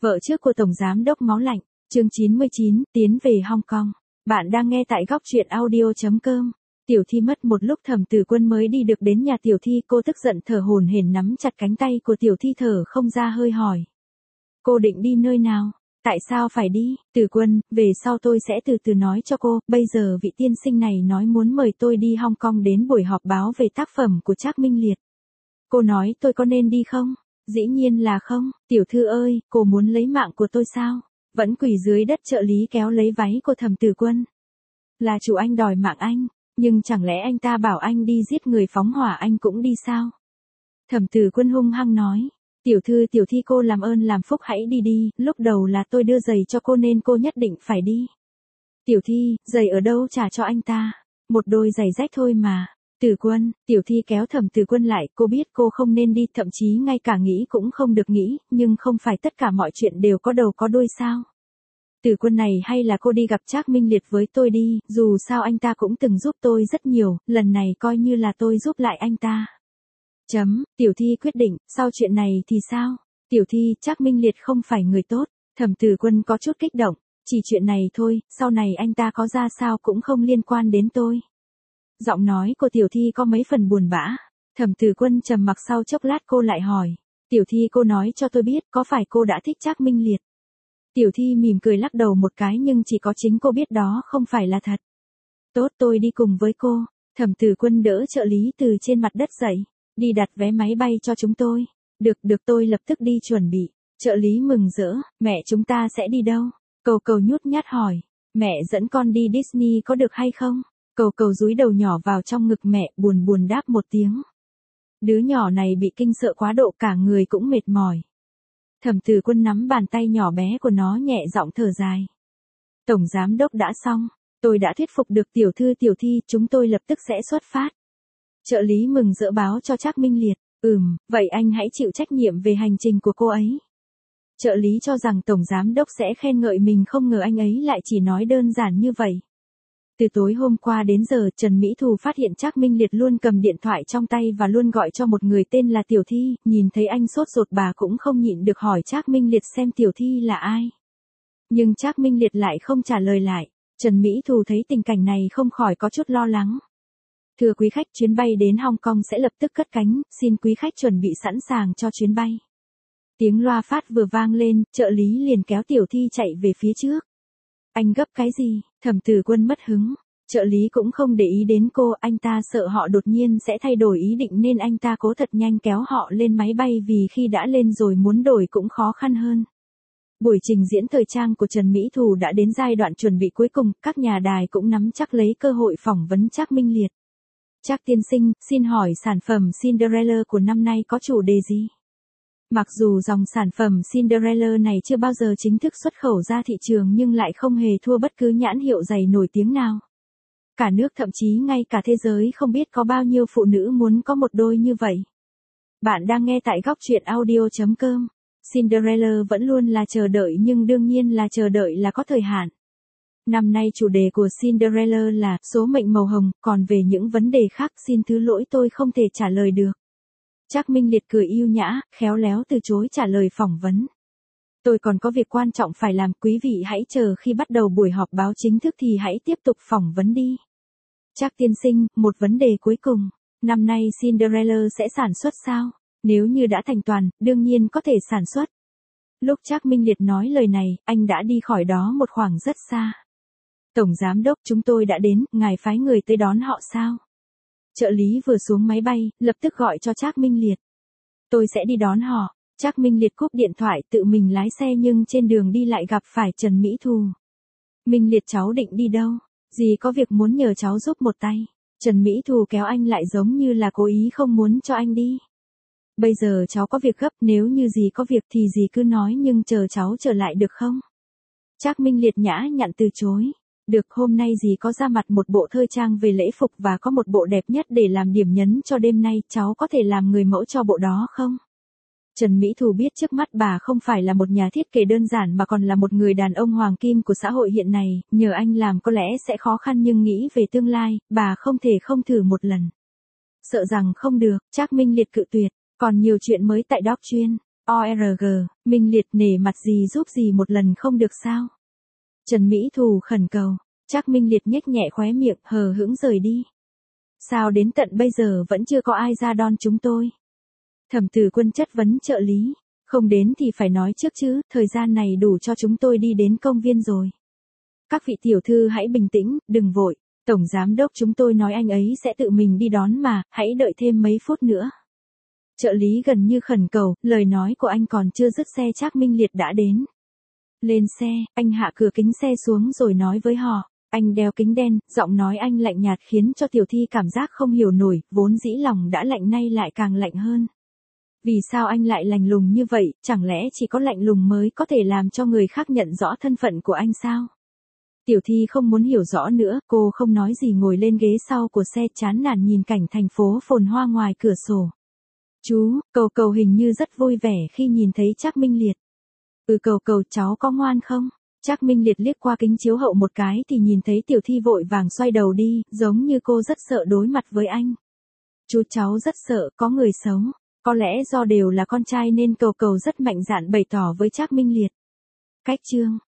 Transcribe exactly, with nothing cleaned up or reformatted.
Vợ trước của Tổng Giám đốc Máu Lạnh, chương chín mươi chín, tiến về Hong Kong. Bạn đang nghe tại góc truyện audio chấm com. Tiểu Thi mất một lúc Thẩm Tử Quân mới đi được đến nhà Tiểu Thi, cô tức giận thở hổn hển nắm chặt cánh tay của Tiểu Thi thở không ra hơi hỏi. Cô định đi nơi nào? Tại sao phải đi? Tử Quân, về sau tôi sẽ từ từ nói cho cô, bây giờ vị tiên sinh này nói muốn mời tôi đi Hong Kong đến buổi họp báo về tác phẩm của Trác Minh Liệt. Cô nói tôi có nên đi không? Dĩ nhiên là không, tiểu thư ơi, cô muốn lấy mạng của tôi sao? Vẫn quỳ dưới đất trợ lý kéo lấy váy của Thẩm Tử Quân. Là chủ anh đòi mạng anh, nhưng chẳng lẽ anh ta bảo anh đi giết người phóng hỏa anh cũng đi sao? Thẩm Tử Quân hung hăng nói, tiểu thư Tiểu Thi cô làm ơn làm phúc hãy đi đi, lúc đầu là tôi đưa giày cho cô nên cô nhất định phải đi. Tiểu Thi, giày ở đâu trả cho anh ta? Một đôi giày rách thôi mà. Tử Quân, Tiểu Thi kéo Thẩm Tử Quân lại, cô biết cô không nên đi, thậm chí ngay cả nghĩ cũng không được nghĩ, nhưng không phải tất cả mọi chuyện đều có đầu có đuôi sao? Tử Quân này hay là cô đi gặp Trác Minh Liệt với tôi đi, dù sao anh ta cũng từng giúp tôi rất nhiều, lần này coi như là tôi giúp lại anh ta. Chấm, Tiểu Thi quyết định, sau chuyện này thì sao? Tiểu Thi, Trác Minh Liệt không phải người tốt, Thẩm Tử Quân có chút kích động, chỉ chuyện này thôi, sau này anh ta có ra sao cũng không liên quan đến tôi. Giọng nói của Tiểu Thi có mấy phần buồn bã. Thẩm Tử Quân trầm mặc sau chốc lát cô lại hỏi. Tiểu Thi cô nói cho tôi biết có phải cô đã thích Trác Minh Liệt? Tiểu Thi mỉm cười lắc đầu một cái nhưng chỉ có chính cô biết đó không phải là thật. Tốt tôi đi cùng với cô. Thẩm Tử Quân đỡ trợ lý từ trên mặt đất dậy. Đi đặt vé máy bay cho chúng tôi. Được được tôi lập tức đi chuẩn bị. Trợ lý mừng rỡ. Mẹ chúng ta sẽ đi đâu? Cầu Cầu nhút nhát hỏi. Mẹ dẫn con đi Disney có được hay không? Cầu Cầu dúi đầu nhỏ vào trong ngực mẹ, buồn buồn đáp một tiếng. Đứa nhỏ này bị kinh sợ quá độ cả người cũng mệt mỏi. Thẩm Tử Quân nắm bàn tay nhỏ bé của nó nhẹ giọng thở dài. Tổng Giám đốc đã xong, tôi đã thuyết phục được tiểu thư Tiểu Thi, chúng tôi lập tức sẽ xuất phát. Trợ lý mừng rỡ báo cho Trác Minh Liệt, ừm, vậy anh hãy chịu trách nhiệm về hành trình của cô ấy. Trợ lý cho rằng Tổng Giám đốc sẽ khen ngợi mình, không ngờ anh ấy lại chỉ nói đơn giản như vậy. Từ tối hôm qua đến giờ, Trần Mỹ Thù phát hiện Trác Minh Liệt luôn cầm điện thoại trong tay và luôn gọi cho một người tên là Tiểu Thi, nhìn thấy anh sốt ruột bà cũng không nhịn được hỏi Trác Minh Liệt xem Tiểu Thi là ai. Nhưng Trác Minh Liệt lại không trả lời lại, Trần Mỹ Thù thấy tình cảnh này không khỏi có chút lo lắng. Thưa quý khách, chuyến bay đến Hong Kong sẽ lập tức cất cánh, xin quý khách chuẩn bị sẵn sàng cho chuyến bay. Tiếng loa phát vừa vang lên, trợ lý liền kéo Tiểu Thi chạy về phía trước. Anh gấp cái gì? Thẩm Tử Quân mất hứng. Trợ lý cũng không để ý đến cô, anh ta sợ họ đột nhiên sẽ thay đổi ý định nên anh ta cố thật nhanh kéo họ lên máy bay, vì khi đã lên rồi muốn đổi cũng khó khăn hơn. Buổi trình diễn thời trang của Trần Mỹ Thù đã đến giai đoạn chuẩn bị cuối cùng, các nhà đài cũng nắm chắc lấy cơ hội phỏng vấn Trác Minh Liệt. Trác tiên sinh, xin hỏi sản phẩm Cinderella của năm nay có chủ đề gì? Mặc dù dòng sản phẩm Cinderella này chưa bao giờ chính thức xuất khẩu ra thị trường nhưng lại không hề thua bất cứ nhãn hiệu giày nổi tiếng nào. Cả nước thậm chí ngay cả thế giới không biết có bao nhiêu phụ nữ muốn có một đôi như vậy. Bạn đang nghe tại góc truyện audio chấm com. Cinderella vẫn luôn là chờ đợi nhưng đương nhiên là chờ đợi là có thời hạn. Năm nay chủ đề của Cinderella là số mệnh màu hồng, còn về những vấn đề khác xin thứ lỗi tôi không thể trả lời được. Trác Minh Liệt cười yêu nhã, khéo léo từ chối trả lời phỏng vấn. Tôi còn có việc quan trọng phải làm, quý vị hãy chờ khi bắt đầu buổi họp báo chính thức thì hãy tiếp tục phỏng vấn đi. Trác tiên sinh, một vấn đề cuối cùng, năm nay Cinderella sẽ sản xuất sao? Nếu như đã thành toàn, đương nhiên có thể sản xuất. Lúc Trác Minh Liệt nói lời này, anh đã đi khỏi đó một khoảng rất xa. Tổng Giám đốc, chúng tôi đã đến, ngài phái người tới đón họ sao? Trợ lý vừa xuống máy bay, lập tức gọi cho Trác Minh Liệt. Tôi sẽ đi đón họ. Trác Minh Liệt cúp điện thoại tự mình lái xe nhưng trên đường đi lại gặp phải Trần Mỹ Thù. Minh Liệt cháu định đi đâu? Dì có việc muốn nhờ cháu giúp một tay. Trần Mỹ Thù kéo anh lại giống như là cố ý không muốn cho anh đi. Bây giờ cháu có việc gấp, nếu như dì có việc thì dì cứ nói nhưng chờ cháu trở lại được không? Trác Minh Liệt nhã nhặn từ chối. Được, hôm nay dì có ra mặt một bộ thời trang về lễ phục và có một bộ đẹp nhất để làm điểm nhấn cho đêm nay, cháu có thể làm người mẫu cho bộ đó không? Trần Mỹ Thù biết trước mắt bà không phải là một nhà thiết kế đơn giản mà còn là một người đàn ông hoàng kim của xã hội hiện nay, nhờ anh làm có lẽ sẽ khó khăn nhưng nghĩ về tương lai, bà không thể không thử một lần. Sợ rằng không được, Trác Minh Liệt cự tuyệt, còn nhiều chuyện mới tại Doc Chuyên. o rờ giê, Minh Liệt nể mặt gì giúp gì một lần không được sao? Trần Mỹ Thù khẩn cầu, Trác Minh Liệt nhếch nhẹ khóe miệng hờ hững rời đi. Sao đến tận bây giờ vẫn chưa có ai ra đón chúng tôi? Thẩm Tử Quân chất vấn trợ lý, không đến thì phải nói trước chứ, thời gian này đủ cho chúng tôi đi đến công viên rồi. Các vị tiểu thư hãy bình tĩnh, đừng vội, tổng giám đốc chúng tôi nói anh ấy sẽ tự mình đi đón mà, hãy đợi thêm mấy phút nữa. Trợ lý gần như khẩn cầu, lời nói của anh còn chưa dứt xe Trác Minh Liệt đã đến. Lên xe, anh hạ cửa kính xe xuống rồi nói với họ, anh đeo kính đen, giọng nói anh lạnh nhạt khiến cho Tiểu Thi cảm giác không hiểu nổi, vốn dĩ lòng đã lạnh nay lại càng lạnh hơn. Vì sao anh lại lạnh lùng như vậy, chẳng lẽ chỉ có lạnh lùng mới có thể làm cho người khác nhận rõ thân phận của anh sao? Tiểu Thi không muốn hiểu rõ nữa, cô không nói gì ngồi lên ghế sau của xe chán nản nhìn cảnh thành phố phồn hoa ngoài cửa sổ. Chú, Cầu Cầu hình như rất vui vẻ khi nhìn thấy Trác Minh Liệt. Ừ Cầu Cầu cháu có ngoan không? Trác Minh Liệt liếc qua kính chiếu hậu một cái thì nhìn thấy Tiểu Thi vội vàng xoay đầu đi, giống như cô rất sợ đối mặt với anh. Chú cháu rất sợ, có người xấu. Có lẽ do đều là con trai nên Cầu Cầu rất mạnh dạn bày tỏ với Trác Minh Liệt. Cách chương